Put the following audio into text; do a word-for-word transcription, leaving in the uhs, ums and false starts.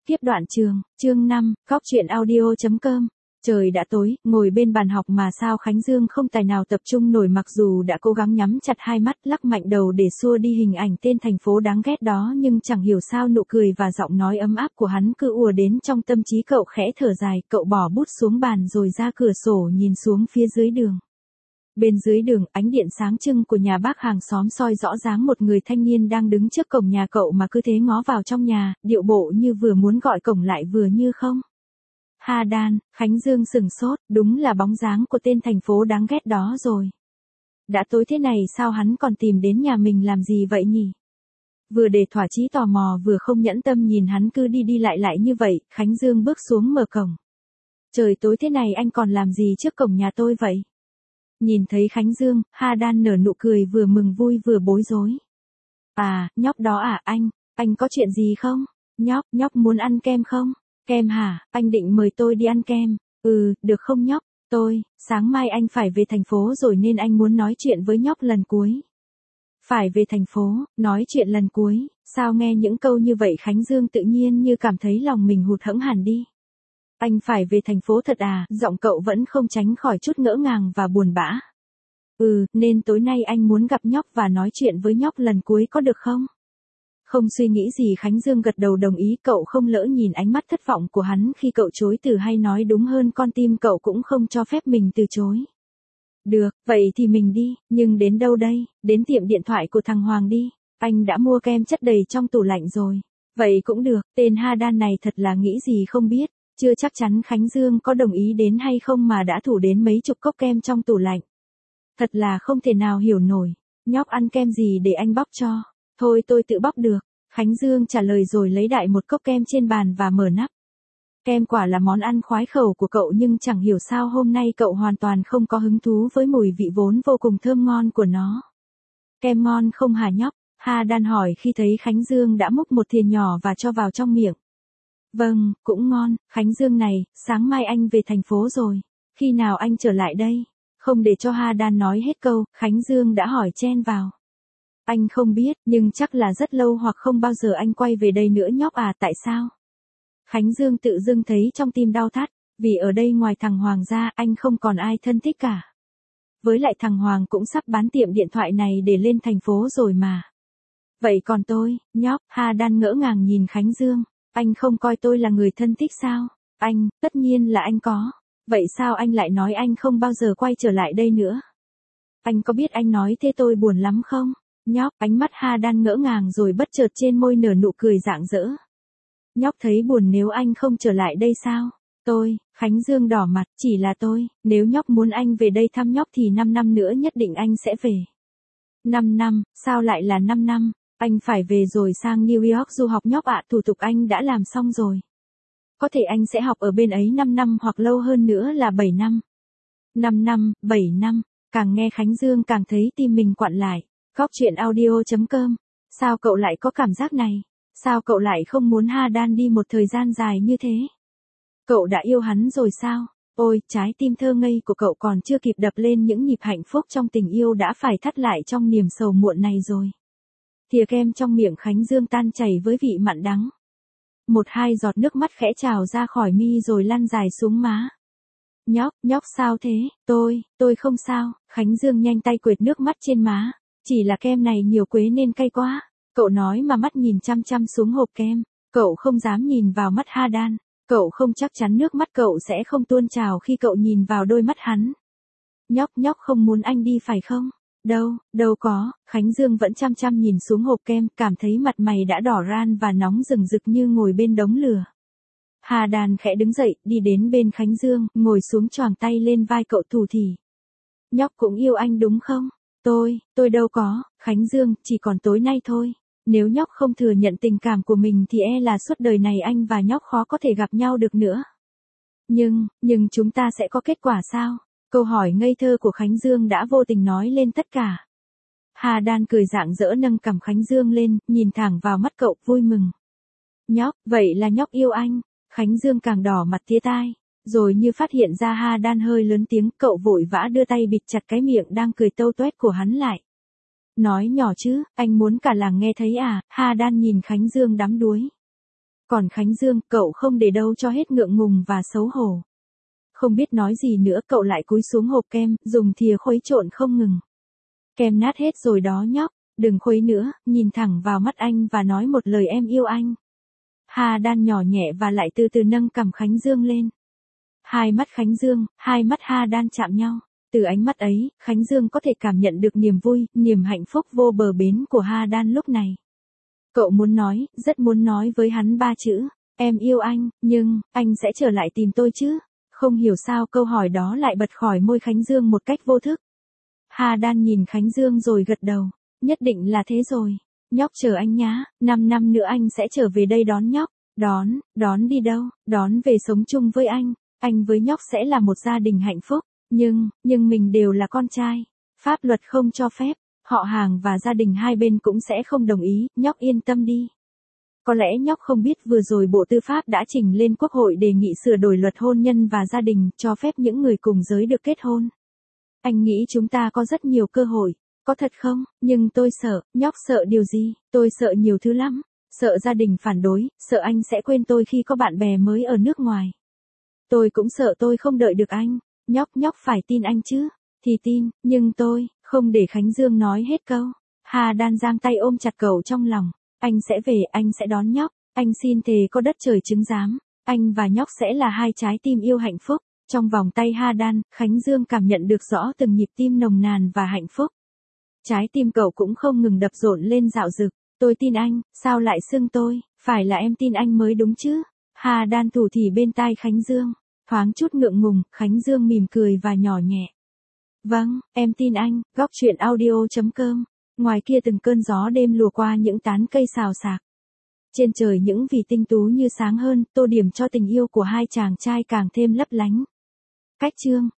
Tiếp đoạn trường, chương năm, góc truyện audio.com. Trời đã tối, ngồi bên bàn học mà sao Khánh Dương không tài nào tập trung nổi, mặc dù đã cố gắng nhắm chặt hai mắt, lắc mạnh đầu để xua đi hình ảnh tên thành phố đáng ghét đó, nhưng chẳng hiểu sao nụ cười và giọng nói ấm áp của hắn cứ ùa đến trong tâm trí cậu. Khẽ thở dài, cậu bỏ bút xuống bàn rồi ra cửa sổ nhìn xuống phía dưới đường. Bên dưới đường, ánh điện sáng trưng của nhà bác hàng xóm soi rõ dáng một người thanh niên đang đứng trước cổng nhà cậu mà cứ thế ngó vào trong nhà, điệu bộ như vừa muốn gọi cổng lại vừa như không. Ha Đan, Khánh Dương sừng sốt, đúng là bóng dáng của tên thành phố đáng ghét đó rồi. Đã tối thế này sao hắn còn tìm đến nhà mình làm gì vậy nhỉ? Vừa để thỏa chí tò mò vừa không nhẫn tâm nhìn hắn cứ đi đi lại lại như vậy, Khánh Dương bước xuống mở cổng. Trời tối thế này anh còn làm gì trước cổng nhà tôi vậy? Nhìn thấy Khánh Dương, Ha Đan nở nụ cười vừa mừng vui vừa bối rối. À, nhóc đó à anh, anh có chuyện gì không? Nhóc, nhóc muốn ăn kem không? Kem hả, anh định mời tôi đi ăn kem. Ừ, được không nhóc? Tôi, sáng mai anh phải về thành phố rồi nên anh muốn nói chuyện với nhóc lần cuối. Phải về thành phố, nói chuyện lần cuối, sao nghe những câu như vậy Khánh Dương tự nhiên như cảm thấy lòng mình hụt hẫng hẳn đi. Anh phải về thành phố thật à, giọng cậu vẫn không tránh khỏi chút ngỡ ngàng và buồn bã. Ừ, nên tối nay anh muốn gặp nhóc và nói chuyện với nhóc lần cuối có được không? Không suy nghĩ gì Khánh Dương gật đầu đồng ý, cậu không lỡ nhìn ánh mắt thất vọng của hắn khi cậu chối từ, hay nói đúng hơn con tim cậu cũng không cho phép mình từ chối. Được, vậy thì mình đi, nhưng đến đâu đây? Đến tiệm điện thoại của thằng Hoàng đi, anh đã mua kem chất đầy trong tủ lạnh rồi. Vậy cũng được, tên Ha Đan này thật là nghĩ gì không biết. Chưa chắc chắn Khánh Dương có đồng ý đến hay không mà đã thủ đến mấy chục cốc kem trong tủ lạnh. Thật là không thể nào hiểu nổi. Nhóc ăn kem gì để anh bóc cho? Thôi tôi tự bóc được. Khánh Dương trả lời rồi lấy đại một cốc kem trên bàn và mở nắp. Kem quả là món ăn khoái khẩu của cậu, nhưng chẳng hiểu sao hôm nay cậu hoàn toàn không có hứng thú với mùi vị vốn vô cùng thơm ngon của nó. Kem ngon không hả nhóc? Ha Đan hỏi khi thấy Khánh Dương đã múc một thìa nhỏ và cho vào trong miệng. Vâng, cũng ngon. Khánh Dương này, sáng mai anh về thành phố rồi. Khi nào anh trở lại đây? Không để cho Ha Đan nói hết câu, Khánh Dương đã hỏi chen vào. Anh không biết, nhưng chắc là rất lâu hoặc không bao giờ anh quay về đây nữa nhóc à, tại sao? Khánh Dương tự dưng thấy trong tim đau thắt, vì ở đây ngoài thằng Hoàng ra anh không còn ai thân thích cả. Với lại thằng Hoàng cũng sắp bán tiệm điện thoại này để lên thành phố rồi mà. Vậy còn tôi, nhóc? Ha Đan ngỡ ngàng nhìn Khánh Dương. Anh không coi tôi là người thân thích sao? Anh, tất nhiên là anh có. Vậy sao anh lại nói anh không bao giờ quay trở lại đây nữa? Anh có biết anh nói thế tôi buồn lắm không? Nhóc, ánh mắt Ha Đan ngỡ ngàng rồi bất chợt trên môi nở nụ cười rạng rỡ. Nhóc thấy buồn nếu anh không trở lại đây sao? Tôi, Khánh Dương đỏ mặt, chỉ là tôi, nếu nhóc muốn anh về đây thăm nhóc thì năm năm nữa nhất định anh sẽ về. năm năm, sao lại là năm năm? Anh phải về rồi sang New York du học nhóc ạ, thủ tục anh đã làm xong rồi. Có thể anh sẽ học ở bên ấy năm năm hoặc lâu hơn nữa là bảy năm. năm năm, bảy năm, càng nghe Khánh Dương càng thấy tim mình quặn lại. Góc truyện audio.com. Sao cậu lại có cảm giác này? Sao cậu lại không muốn Ha Đan đi một thời gian dài như thế? Cậu đã yêu hắn rồi sao? Ôi, trái tim thơ ngây của cậu còn chưa kịp đập lên những nhịp hạnh phúc trong tình yêu đã phải thắt lại trong niềm sầu muộn này rồi. Thìa kem trong miệng Khánh Dương tan chảy với vị mặn đắng. Một hai giọt nước mắt khẽ trào ra khỏi mi rồi lăn dài xuống má. Nhóc, nhóc sao thế? Tôi, tôi không sao. Khánh Dương nhanh tay quệt nước mắt trên má. Chỉ là kem này nhiều quế nên cay quá. Cậu nói mà mắt nhìn chăm chăm xuống hộp kem. Cậu không dám nhìn vào mắt Ha Đan. Cậu không chắc chắn nước mắt cậu sẽ không tuôn trào khi cậu nhìn vào đôi mắt hắn. Nhóc, nhóc không muốn anh đi phải không? Đâu, đâu có. Khánh Dương vẫn chăm chăm nhìn xuống hộp kem, cảm thấy mặt mày đã đỏ ran và nóng rừng rực như ngồi bên đống lửa. Ha Đan khẽ đứng dậy, đi đến bên Khánh Dương, ngồi xuống choàng tay lên vai cậu thủ thỉ. Nhóc cũng yêu anh đúng không? Tôi, tôi đâu có, Khánh Dương, chỉ còn tối nay thôi. Nếu nhóc không thừa nhận tình cảm của mình thì e là suốt đời này anh và nhóc khó có thể gặp nhau được nữa. Nhưng, nhưng chúng ta sẽ có kết quả sao? Câu hỏi ngây thơ của Khánh Dương đã vô tình nói lên tất cả. Ha Đan cười rạng rỡ nâng cằm Khánh Dương lên, nhìn thẳng vào mắt cậu vui mừng. Nhóc, vậy là nhóc yêu anh. Khánh Dương càng đỏ mặt tía tai. Rồi như phát hiện ra Ha Đan hơi lớn tiếng, cậu vội vã đưa tay bịt chặt cái miệng đang cười tâu toét của hắn lại. Nói nhỏ chứ, anh muốn cả làng nghe thấy à? Ha Đan nhìn Khánh Dương đắm đuối. Còn Khánh Dương, cậu không để đâu cho hết ngượng ngùng và xấu hổ. Không biết nói gì nữa, cậu lại cúi xuống hộp kem, dùng thìa khuấy trộn không ngừng. Kem nát hết rồi đó nhóc, đừng khuấy nữa, nhìn thẳng vào mắt anh và nói một lời em yêu anh. Ha Đan nhỏ nhẹ và lại từ từ nâng cằm Khánh Dương lên. Hai mắt Khánh Dương, hai mắt Ha Đan chạm nhau. Từ ánh mắt ấy, Khánh Dương có thể cảm nhận được niềm vui, niềm hạnh phúc vô bờ bến của Ha Đan lúc này. Cậu muốn nói, rất muốn nói với hắn ba chữ, em yêu anh, nhưng, anh sẽ trở lại tìm tôi chứ? Không hiểu sao câu hỏi đó lại bật khỏi môi Khánh Dương một cách vô thức. Ha Đan nhìn Khánh Dương rồi gật đầu, nhất định là thế rồi. Nhóc chờ anh nhá, năm năm nữa anh sẽ trở về đây đón nhóc. Đón, đón đi đâu? Đón về sống chung với anh. Anh với nhóc sẽ là một gia đình hạnh phúc. Nhưng, nhưng mình đều là con trai. Pháp luật không cho phép. Họ hàng và gia đình hai bên cũng sẽ không đồng ý. Nhóc yên tâm đi. Có lẽ nhóc không biết vừa rồi Bộ Tư pháp đã trình lên Quốc hội đề nghị sửa đổi luật hôn nhân và gia đình, cho phép những người cùng giới được kết hôn. Anh nghĩ chúng ta có rất nhiều cơ hội. Có thật không? Nhưng tôi sợ. Nhóc sợ điều gì? Tôi sợ nhiều thứ lắm. Sợ gia đình phản đối, sợ anh sẽ quên tôi khi có bạn bè mới ở nước ngoài. Tôi cũng sợ tôi không đợi được anh. Nhóc nhóc phải tin anh chứ. Thì tin, nhưng tôi, không để Khánh Dương nói hết câu. Ha Đan giang tay ôm chặt cậu trong lòng. Anh sẽ về, anh sẽ đón nhóc. Anh xin thề có đất trời chứng giám. Anh và nhóc sẽ là hai trái tim yêu hạnh phúc. Trong vòng tay Ha Đan, Khánh Dương cảm nhận được rõ từng nhịp tim nồng nàn và hạnh phúc. Trái tim cậu cũng không ngừng đập rộn lên dạo dực. Tôi tin anh, sao lại xưng tôi, phải là em tin anh mới đúng chứ? Ha Đan thủ thỉ bên tai Khánh Dương, thoáng chút ngượng ngùng, Khánh Dương mỉm cười và nhỏ nhẹ. Vâng, em tin anh, góc truyện audio chấm com. Ngoài kia từng cơn gió đêm lùa qua những tán cây xào xạc. Trên trời những vì tinh tú như sáng hơn, tô điểm cho tình yêu của hai chàng trai càng thêm lấp lánh. Cách chương